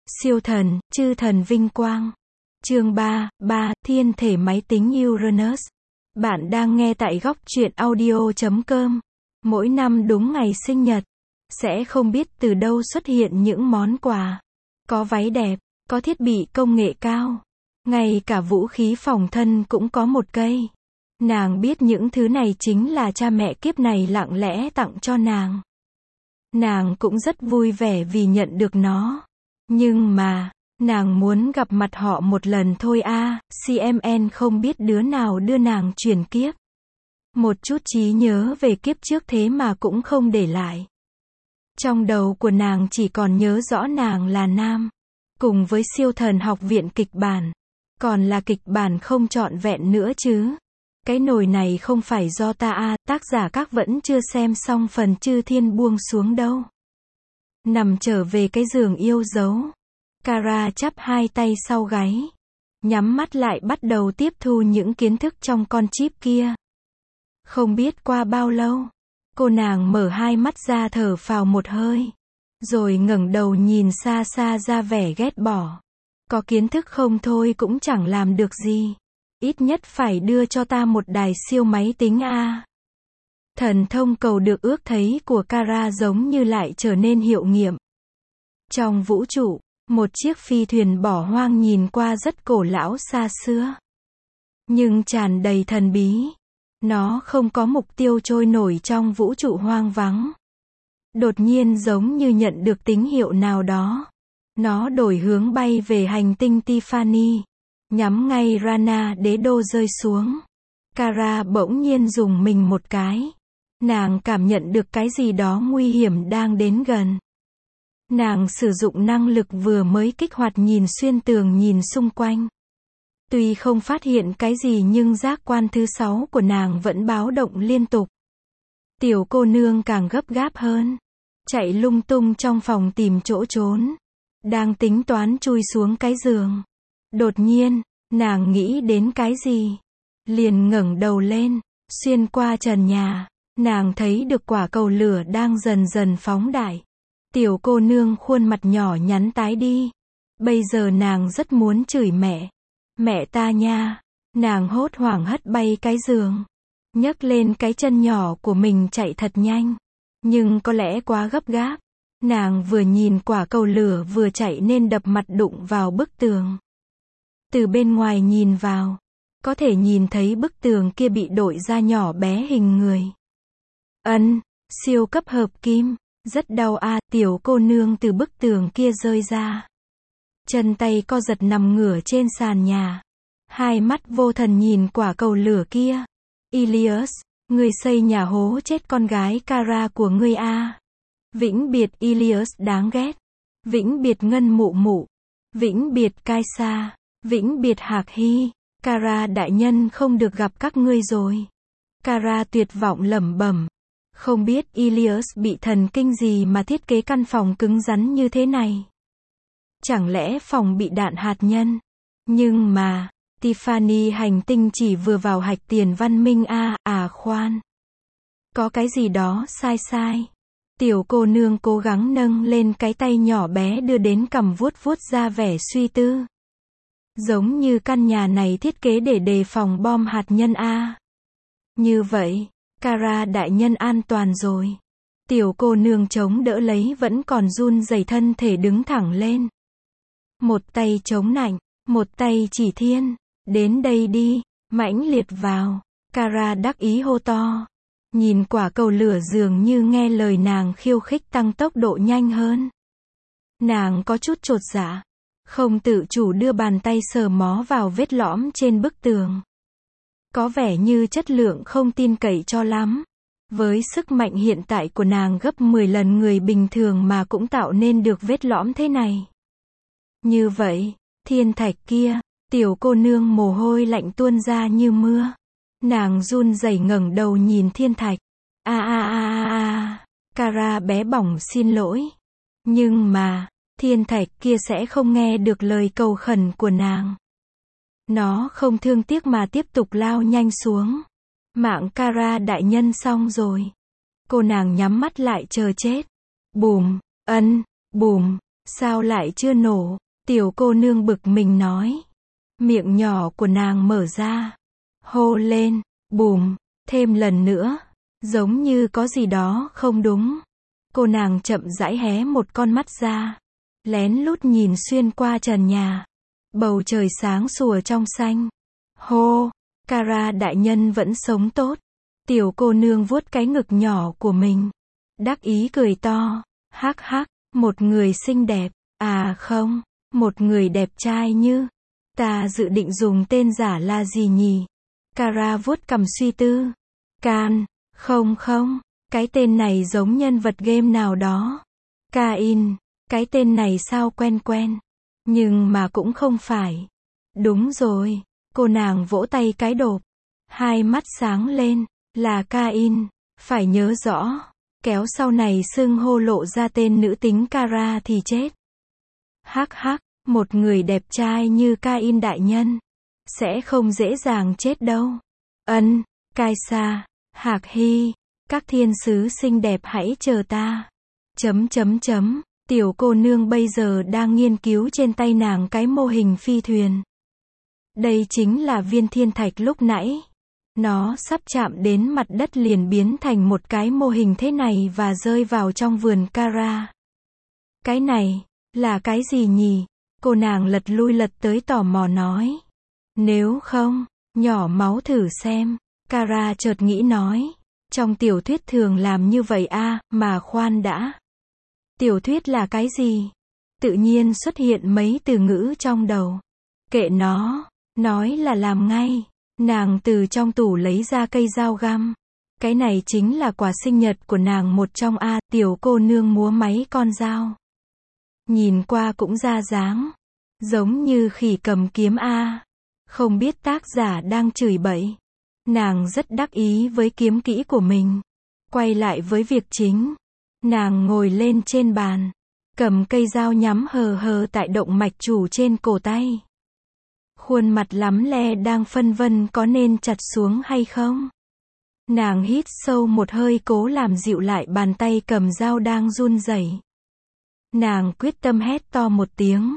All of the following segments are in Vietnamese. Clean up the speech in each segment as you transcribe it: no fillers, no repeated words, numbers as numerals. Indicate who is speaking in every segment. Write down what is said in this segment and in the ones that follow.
Speaker 1: Siêu thần, chư thần vinh quang. Chương 3, Thiên thể máy tính Uranus. Bạn đang nghe tại góc truyện audio.com. Mỗi năm đúng ngày sinh nhật, sẽ không biết từ đâu xuất hiện những món quà. Có váy đẹp, có thiết bị công nghệ cao. Ngay cả vũ khí phòng thân cũng có một cây. Nàng biết những thứ này chính là cha mẹ kiếp này lặng lẽ tặng cho nàng. Nàng cũng rất vui vẻ vì nhận được nó. Nhưng mà, nàng muốn gặp mặt họ một lần thôi à, CMN không biết đứa nào đưa nàng chuyển kiếp. Một chút trí nhớ về kiếp trước thế mà cũng không để lại. Trong đầu của nàng chỉ còn nhớ rõ nàng là nam. Cùng với siêu thần học viện kịch bản. Còn là kịch bản không trọn vẹn nữa chứ. Cái nồi này không phải do ta à, tác giả các vẫn chưa xem xong phần chư thiên buông xuống đâu. Nằm trở về cái giường yêu dấu. Kara chắp hai tay sau gáy. Nhắm mắt lại bắt đầu tiếp thu những kiến thức trong con chip kia. Không biết qua bao lâu, cô nàng mở hai mắt ra thở phào một hơi. Rồi ngẩng đầu nhìn xa xa ra vẻ ghét bỏ. Có kiến thức không thôi cũng chẳng làm được gì. Ít nhất phải đưa cho ta một đài siêu máy tính a. Thần thông cầu được ước thấy của Kara giống như lại trở nên hiệu nghiệm. Trong vũ trụ, một chiếc phi thuyền bỏ hoang nhìn qua rất cổ lão xa xưa. Nhưng tràn đầy thần bí. Nó không có mục tiêu trôi nổi trong vũ trụ hoang vắng. Đột nhiên giống như nhận được tín hiệu nào đó. Nó đổi hướng bay về hành tinh Tiffany. Nhắm ngay Rana đế đô rơi xuống. Kara bỗng nhiên rùng mình một cái. Nàng cảm nhận được cái gì đó nguy hiểm đang đến gần. Nàng sử dụng năng lực vừa mới kích hoạt nhìn xuyên tường nhìn xung quanh. Tuy không phát hiện cái gì nhưng giác quan thứ 6 của nàng vẫn báo động liên tục. Tiểu cô nương càng gấp gáp hơn. Chạy lung tung trong phòng tìm chỗ trốn. Đang tính toán chui xuống cái giường. Đột nhiên, nàng nghĩ đến cái gì? Liền ngẩng đầu lên, xuyên qua trần nhà. Nàng thấy được quả cầu lửa đang dần dần phóng đại. Tiểu cô nương khuôn mặt nhỏ nhắn tái đi. Bây giờ nàng rất muốn chửi mẹ. Mẹ ta nha. Nàng hốt hoảng hất bay cái giường. Nhấc lên cái chân nhỏ của mình chạy thật nhanh. Nhưng có lẽ quá gấp gáp. Nàng vừa nhìn quả cầu lửa vừa chạy nên đập mặt đụng vào bức tường. Từ bên ngoài nhìn vào, có thể nhìn thấy bức tường kia bị đội ra nhỏ bé hình người. Siêu cấp hợp kim. Rất đau à, tiểu cô nương từ bức tường kia rơi ra. Chân tay co giật nằm ngửa trên sàn nhà. Hai mắt vô thần nhìn quả cầu lửa kia. Ilias, ngươi xây nhà hố chết con gái Kara của ngươi à. Vĩnh biệt Ilias đáng ghét. Vĩnh biệt Ngân Mụ Mụ. Vĩnh biệt Kaisa. Vĩnh biệt Hạc Hy. Kara đại nhân không được gặp các ngươi rồi. Kara tuyệt vọng lẩm bẩm. Không biết Ilias bị thần kinh gì mà thiết kế căn phòng cứng rắn như thế này. Chẳng lẽ phòng bị đạn hạt nhân? Nhưng mà, Tiffany hành tinh chỉ vừa vào hạch tiền văn minh à, khoan. Có cái gì đó sai. Tiểu cô nương cố gắng nâng lên cái tay nhỏ bé đưa đến cằm vuốt ra vẻ suy tư. Giống như căn nhà này thiết kế để đề phòng bom hạt nhân à. Như vậy, Kara đại nhân an toàn rồi. Tiểu cô nương chống đỡ lấy vẫn còn run rẩy thân thể đứng thẳng lên. Một tay chống nạnh, một tay chỉ thiên. Đến đây đi, mãnh liệt vào. Kara đắc ý hô to. Nhìn quả cầu lửa dường như nghe lời nàng khiêu khích tăng tốc độ nhanh hơn. Nàng có chút chột dạ. Không tự chủ đưa bàn tay sờ mó vào vết lõm trên bức tường. Có vẻ như chất lượng không tin cậy cho lắm. Với sức mạnh hiện tại của nàng gấp 10 lần người bình thường mà cũng tạo nên được vết lõm thế này. Như vậy, thiên thạch kia, tiểu cô nương mồ hôi lạnh tuôn ra như mưa. Nàng run rẩy ngẩng đầu nhìn thiên thạch. Kara bé bỏng xin lỗi. Nhưng mà, thiên thạch kia sẽ không nghe được lời cầu khẩn của nàng. Nó không thương tiếc mà tiếp tục lao nhanh xuống. Mạng Kara đại nhân xong rồi. Cô nàng nhắm mắt lại chờ chết. Bùm, bùm, Sao lại chưa nổ? Tiểu cô nương bực mình nói. Miệng nhỏ của nàng mở ra. Hô lên, bùm, thêm lần nữa. Giống như có gì đó không đúng. Cô nàng chậm rãi hé một con mắt ra. Lén lút nhìn xuyên qua trần nhà. Bầu trời sáng sủa trong xanh. Hô, Kara đại nhân vẫn sống tốt. Tiểu cô nương vuốt cái ngực nhỏ của mình. Đắc ý cười to. Hắc hắc, một người xinh đẹp. À không, một người đẹp trai như. Ta dự định dùng tên giả là gì nhỉ? Kara vuốt cằm suy tư. Can, không, cái tên này giống nhân vật game nào đó. Cain, cái tên này sao quen quen. Nhưng mà cũng không phải. Đúng rồi, cô nàng vỗ tay cái đột. Hai mắt sáng lên, là Cain, phải nhớ rõ. Kéo sau này xưng hô lộ ra tên nữ tính Kara thì chết. Hắc hắc, một người đẹp trai như Cain đại nhân. Sẽ không dễ dàng chết đâu. Kaisa, Hạc Hy, các thiên sứ xinh đẹp hãy chờ ta. Tiểu cô nương bây giờ đang nghiên cứu trên tay nàng cái mô hình phi thuyền. Đây chính là viên thiên thạch lúc nãy. Nó sắp chạm đến mặt đất liền biến thành một cái mô hình thế này và rơi vào trong vườn Kara. Cái này, là cái gì nhỉ? Cô nàng lật lui lật tới tò mò nói. Nếu không, nhỏ máu thử xem. Kara chợt nghĩ nói. Trong tiểu thuyết thường làm như vậy mà khoan đã. Tiểu thuyết là cái gì? Tự nhiên xuất hiện mấy từ ngữ trong đầu. Kệ nó, nói là làm ngay. Nàng từ trong tủ lấy ra cây dao găm. Cái này chính là quà sinh nhật của nàng một trong tiểu cô nương múa máy con dao. Nhìn qua cũng ra dáng. Giống như khỉ cầm kiếm Không biết tác giả đang chửi bậy. Nàng rất đắc ý với kiếm kỹ của mình. Quay lại với việc chính. Nàng ngồi lên trên bàn. Cầm cây dao nhắm hờ hờ tại động mạch chủ trên cổ tay. Khuôn mặt lắm le đang phân vân có nên chặt xuống hay không. Nàng hít sâu một hơi cố làm dịu lại bàn tay cầm dao đang run rẩy. Nàng quyết tâm hét to một tiếng.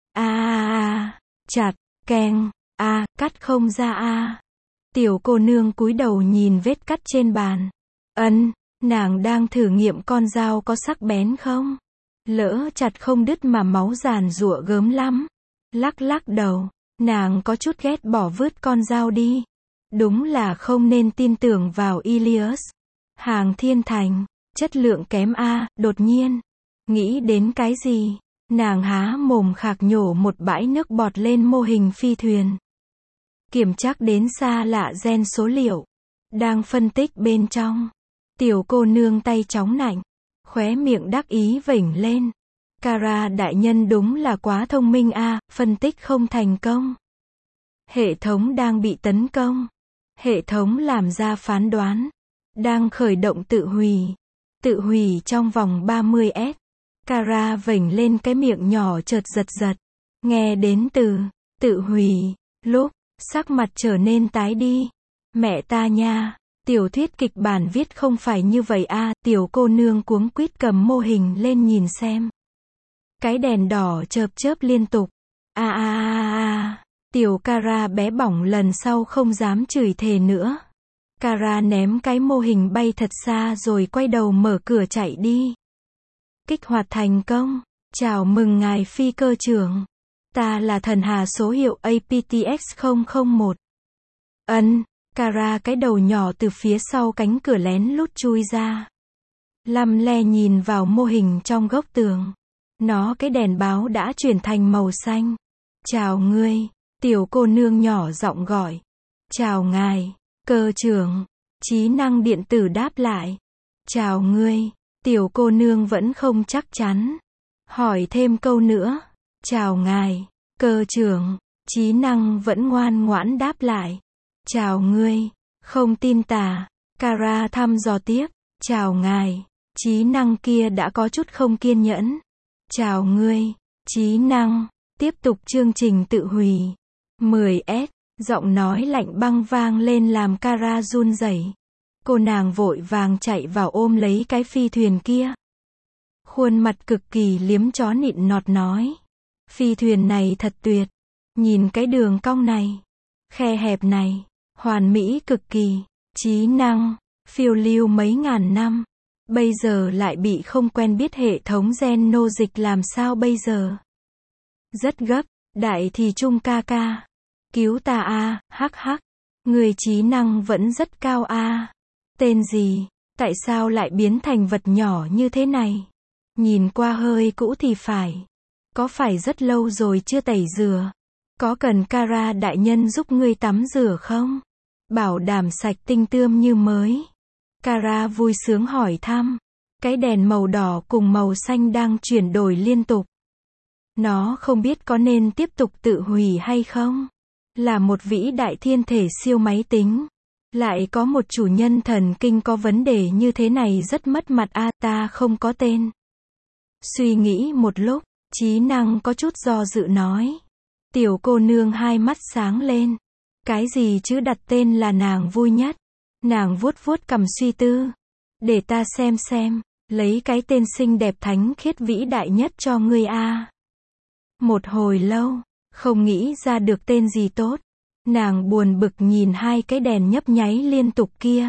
Speaker 1: Chặt, keng, cắt không ra Tiểu cô nương cúi đầu nhìn vết cắt trên bàn. Nàng đang thử nghiệm con dao có sắc bén không? Lỡ chặt không đứt mà máu giàn giụa gớm lắm. Lắc đầu, nàng có chút ghét bỏ vứt con dao đi. Đúng là không nên tin tưởng vào Ilias. Hàng thiên thành, chất lượng kém đột nhiên. Nghĩ đến cái gì? Nàng há mồm khạc nhổ một bãi nước bọt lên mô hình phi thuyền. Kiểm tra đến xa lạ gen số liệu. Đang phân tích bên trong. Tiểu cô nương tay chóng nạnh. Khóe miệng đắc ý vểnh lên. Kara đại nhân đúng là quá thông minh phân tích không thành công. Hệ thống đang bị tấn công. Hệ thống làm ra phán đoán. Đang khởi động tự hủy. Tự hủy trong vòng 30s. Kara vểnh lên cái miệng nhỏ chợt giật. Nghe đến từ tự hủy. Lúc sắc mặt trở nên tái đi. Mẹ ta nha. Tiểu thuyết kịch bản viết không phải như vậy Tiểu cô nương cuống quýt cầm mô hình lên nhìn xem. Cái đèn đỏ chớp liên tục. Tiểu Kara bé bỏng lần sau không dám chửi thề nữa. Kara ném cái mô hình bay thật xa rồi quay đầu mở cửa chạy đi. Kích hoạt thành công. Chào mừng ngài phi cơ trưởng. Ta là thần hà số hiệu APTX001. Kara cái đầu nhỏ từ phía sau cánh cửa lén lút chui ra. Lăm le nhìn vào mô hình trong góc tường. Nó cái đèn báo đã chuyển thành màu xanh. Chào ngươi. Tiểu cô nương nhỏ giọng gọi. Chào ngài, cơ trưởng. Trí năng điện tử đáp lại. Chào ngươi. Tiểu cô nương vẫn không chắc chắn. Hỏi thêm câu nữa. Chào ngài, cơ trưởng. Trí năng vẫn ngoan ngoãn đáp lại. Chào ngươi. Không tin tà. Kara thăm dò tiếp. Chào ngài. Trí năng kia đã có chút không kiên nhẫn. Chào ngươi. Trí năng. Tiếp tục chương trình tự hủy. 10s. Giọng nói lạnh băng vang lên làm Kara run rẩy. Cô nàng vội vàng chạy vào ôm lấy cái phi thuyền kia. Khuôn mặt cực kỳ liếm chó nịn nọt nói. Phi thuyền này thật tuyệt. Nhìn cái đường cong này. Khe hẹp này. Hoàn mỹ cực kỳ. Trí năng. Phiêu lưu mấy ngàn năm. Bây giờ lại bị không quen biết hệ thống gen nô dịch làm sao bây giờ. Rất gấp. Đại thì Trung ca ca. Cứu ta a, hắc hắc. Người trí năng vẫn rất cao a. Tên gì? Tại sao lại biến thành vật nhỏ như thế này? Nhìn qua hơi cũ thì phải. Có phải rất lâu rồi chưa tẩy rửa? Có cần Kara đại nhân giúp ngươi tắm rửa không? Bảo đảm sạch tinh tươm như mới. Kara vui sướng hỏi thăm. Cái đèn màu đỏ cùng màu xanh đang chuyển đổi liên tục. Nó không biết có nên tiếp tục tự hủy hay không? Là một vĩ đại thiên thể siêu máy tính. Lại có một chủ nhân thần kinh có vấn đề như thế này rất mất mặt a, ta không có tên. Suy nghĩ một lúc, trí năng có chút do dự nói. Tiểu cô nương hai mắt sáng lên. Cái gì chứ đặt tên là nàng vui nhất. Nàng vuốt vuốt cằm suy tư. Để ta xem, lấy cái tên xinh đẹp thánh khiết vĩ đại nhất cho ngươi a. Một hồi lâu, không nghĩ ra được tên gì tốt. Nàng buồn bực nhìn hai cái đèn nhấp nháy liên tục kia.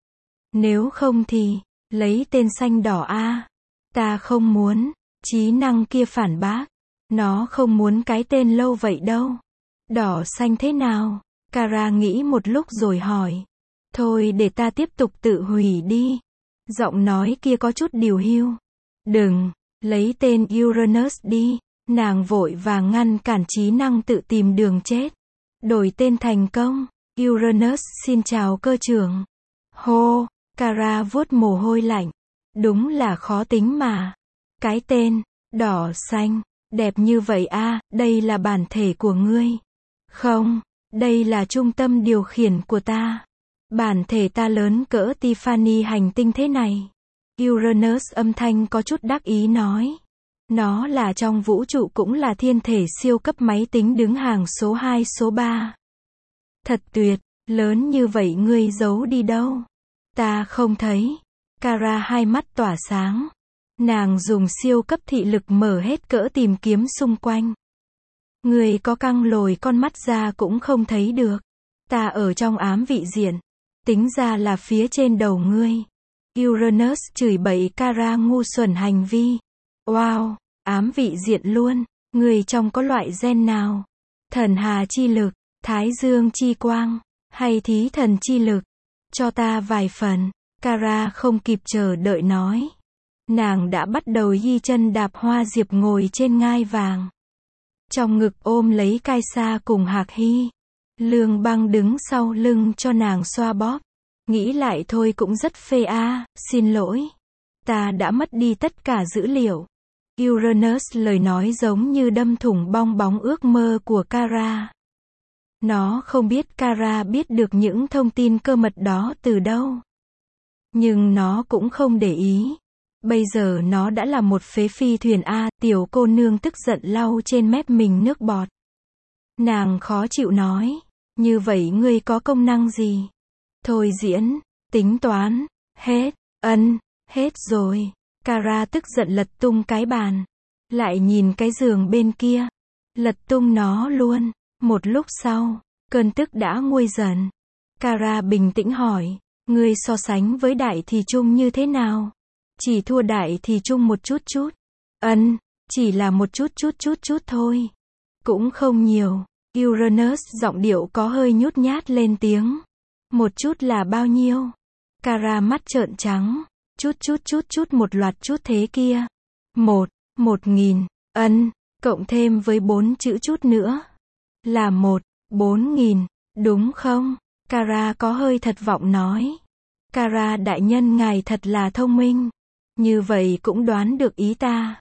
Speaker 1: Nếu không thì, lấy tên xanh đỏ a. Ta không muốn. Trí năng kia phản bác. Nó không muốn cái tên lâu vậy đâu. Đỏ xanh thế nào? Kara nghĩ một lúc rồi hỏi. Thôi để ta tiếp tục tự hủy đi. Giọng nói kia có chút điều hiu. Đừng, lấy tên Uranus đi. Nàng vội vàng ngăn cản trí năng tự tìm đường chết. Đổi tên thành công. Uranus xin chào cơ trưởng. Hô, Kara vuốt mồ hôi lạnh. Đúng là khó tính mà. Cái tên, đỏ xanh, đẹp như vậy a, đây là bản thể của ngươi. Không, đây là trung tâm điều khiển của ta. Bản thể ta lớn cỡ Tiffany hành tinh thế này. Uranus âm thanh có chút đắc ý nói. Nó là trong vũ trụ cũng là thiên thể siêu cấp máy tính đứng hàng số 2 số 3. Thật tuyệt, lớn như vậy ngươi giấu đi đâu? Ta không thấy. Kara hai mắt tỏa sáng. Nàng dùng siêu cấp thị lực mở hết cỡ tìm kiếm xung quanh. Ngươi có căng lồi con mắt ra cũng không thấy được. Ta ở trong ám vị diện. Tính ra là phía trên đầu ngươi. Uranus chửi bậy Kara ngu xuẩn hành vi. Wow, ám vị diện luôn. Ngươi trong có loại gen nào? Thần hà chi lực, thái dương chi quang, hay thí thần chi lực? Cho ta vài phần. Kara không kịp chờ đợi nói. Nàng đã bắt đầu di chân đạp hoa diệp ngồi trên ngai vàng. Trong ngực ôm lấy Kaisa cùng Hạc Hy. Lương Băng đứng sau lưng cho nàng xoa bóp. Nghĩ lại thôi cũng rất phê a, xin lỗi. Ta đã mất đi tất cả dữ liệu. Uranus lời nói giống như đâm thủng bong bóng ước mơ của Kara. Nó không biết Kara biết được những thông tin cơ mật đó từ đâu. Nhưng nó cũng không để ý. Bây giờ nó đã là một phế phi thuyền a, tiểu cô nương tức giận lau trên mép mình nước bọt. Nàng khó chịu nói. Như vậy ngươi có công năng gì? Thôi diễn, tính toán, hết, hết rồi. Kara tức giận lật tung cái bàn. Lại nhìn cái giường bên kia. Lật tung nó luôn. Một lúc sau, cơn tức đã nguôi dần. Kara bình tĩnh hỏi. Ngươi so sánh với Đại Thì Trung như thế nào? Chỉ thua Đại Thì Trung một chút chút. Chỉ là một chút thôi. Cũng không nhiều. Uranus giọng điệu có hơi nhút nhát lên tiếng. Một chút là bao nhiêu? Kara mắt trợn trắng. Chút một loạt chút thế kia. 1.000, cộng thêm với 4 chữ chút nữa. Là 4.000, đúng không? Kara có hơi thất vọng nói. Kara đại nhân ngài thật là thông minh. Như vậy cũng đoán được ý ta.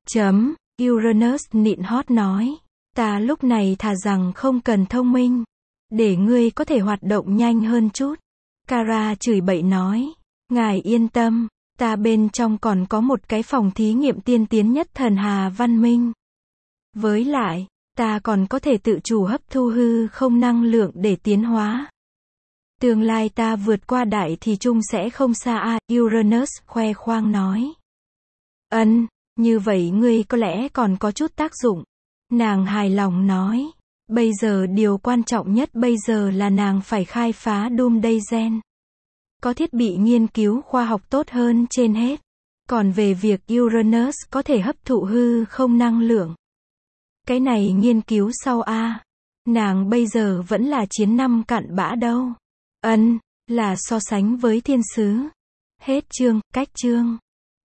Speaker 1: Uranus nịn hót nói. Ta lúc này thà rằng không cần thông minh. Để ngươi có thể hoạt động nhanh hơn chút. Kara chửi bậy nói. Ngài yên tâm. Ta bên trong còn có một cái phòng thí nghiệm tiên tiến nhất thần hà văn minh. Với lại, ta còn có thể tự chủ hấp thu hư không năng lượng để tiến hóa. Tương lai ta vượt qua Đại Thì Trung sẽ không xa a, Uranus khoe khoang nói. Như vậy ngươi có lẽ còn có chút tác dụng. Nàng hài lòng nói. Bây giờ điều quan trọng nhất bây giờ là nàng phải khai phá Doomsday Gen. Có thiết bị nghiên cứu khoa học tốt hơn trên hết. Còn về việc Uranus có thể hấp thụ hư không năng lượng. Cái này nghiên cứu sau a. Nàng bây giờ vẫn là chiến năm cặn bã đâu. Là so sánh với thiên sứ. Hết chương, cách chương.